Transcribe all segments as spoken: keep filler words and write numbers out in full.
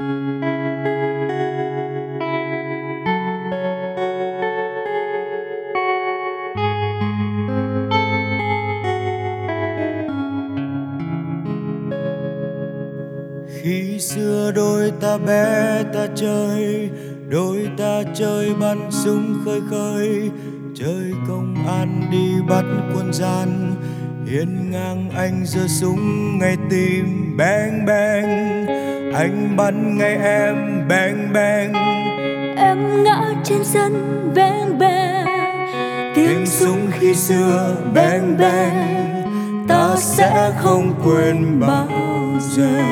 Khi xưa đôi ta bé ta chơi, đôi ta chơi bắn súng khơi khơi, chơi công an đi bắt quân gian. Hiên ngang anh giơ súng ngay tim beng beng, anh bắn ngay em beng beng. Em ngã trên sân beng beng, Tiếng súng khi xưa beng beng, ta sẽ không quên bao giờ.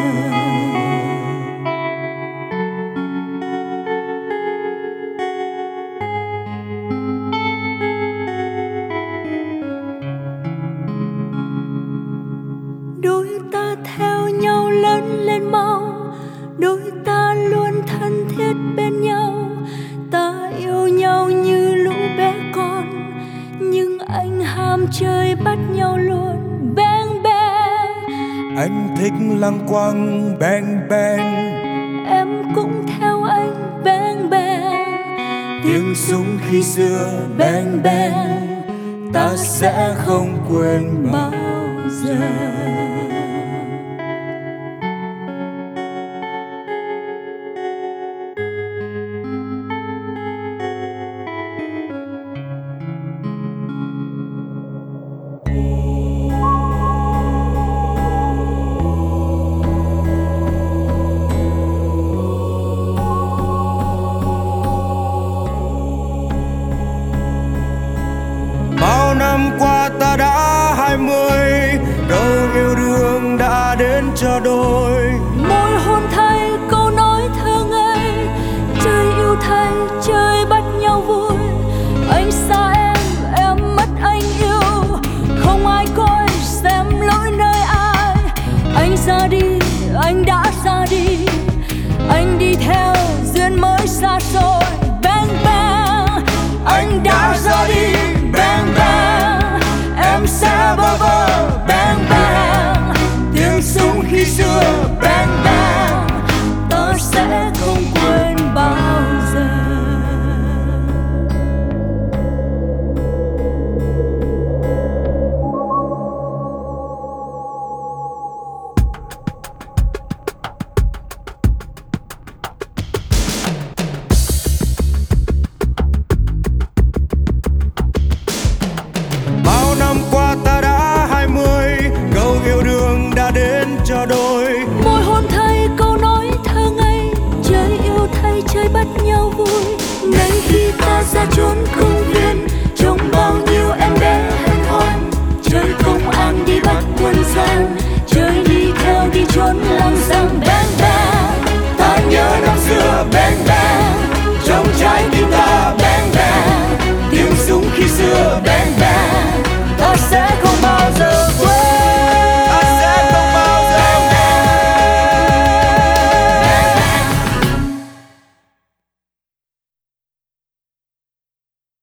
đôi ta theo nhau lớn lên mau, đôi ta luôn thân thiết bên nhau. Ta yêu nhau như lũ bé con, nhưng anh ham chơi bắt nhau luôn beng beng. Anh thích lăng quăng beng beng, Em cũng theo anh beng beng. tiếng súng khi xưa beng beng, ta sẽ không quên bao giờ. Bao năm qua ta đã hai mươi, đâu yêu đương đã đến cho đôi.